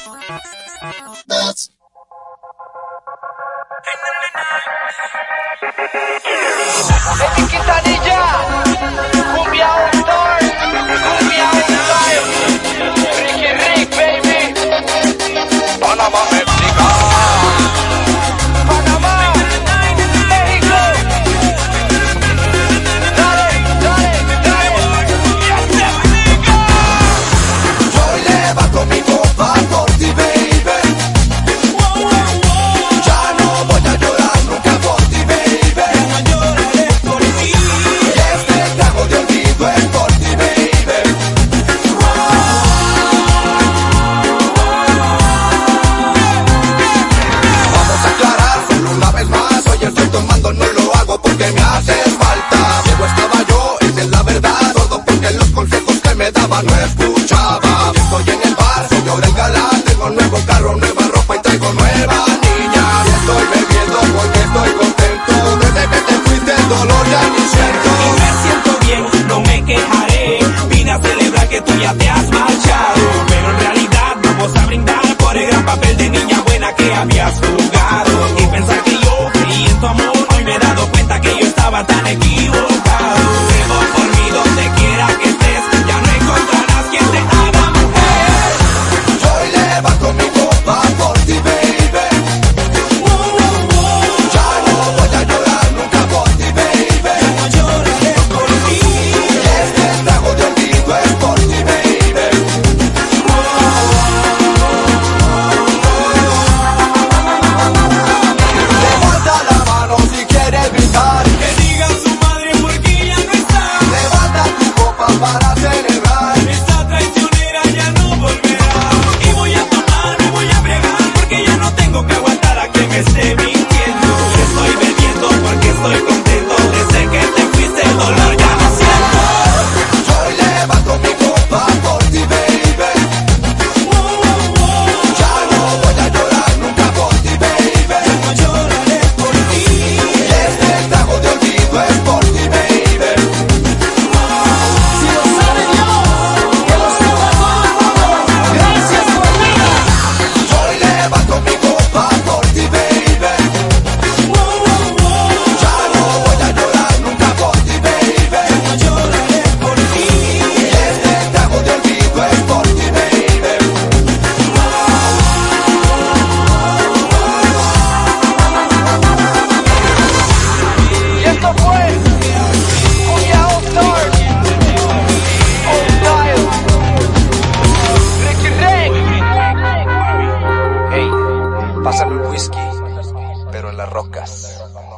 That's Eddie Quintanilla, cumbia all stars, cumbia all style, Ricky Rick, baby, Panama, México, Panamá, México, dale, dale, dale, Hoy levanto mi copa por ti, baby. Ya no voy a llorar nunca por ti, baby. Y este trago de olvido es por ti, baby. Vamos a aclarar solo una vez más. Hoy estoy tomando, no lo hago porque me haces falta. Ciego estaba yo, esa es la verdad. Todo porque los consejos que me daban no escuchaba. Estoy en el bar, soy ahora el galán. Tengo nuevo carro, nueva ropa y traigo nueva niña. Y estoy bebiendo porque estoy contento. Desde que te fuiste el dolor ya ni siento. Y me siento bien, no me quejaré. Vine a celebrar que tú ya te has marchado. Pero en realidad vamos a brindar por el gran papel de niña buena que habías jugado. Y pensar que yo creí en tu amor, hoy me he dado cuenta que yo estaba tan equivocado. Pero por mí donde quiera que estés, ya no encontrarás quien te haga mujer. Yo hoy levanto mi copa por ti, baby. Ya no voy a llorar nunca por ti, baby. No lloraré por ti. Este trago de olvido es por ti, baby. Levanta la mano si quieres gritar. Que diga su madre porque ya no está. Levanta tu copa para celebrar. Esta traicionera ya no volverá. Y voy a tomar, me voy a bregar, porque ya no tengo que aguantar a que me esté mintiendo. Estoy bebiendo porque estoy contento. Desde que te fuiste el dolor ya no siento. Yo hoy levanto mi copa por ti, baby. Ya no voy a llorar nunca por ti, baby. No lloraré por ti. Este trago de olvido es por ti, baby. si lo sabe Dios, que lo sepa todo el mundo, gracias por vida. Yo hoy levanto mi copa por ti, baby. Ya no voy a llorar nunca por ti, baby. No lloraré por ti. Este trago de olvido es por ti, baby. Y esto fue cumbia all stars, all style, Ricky Rick. Hey, pásame un whisky, pero en las rocas.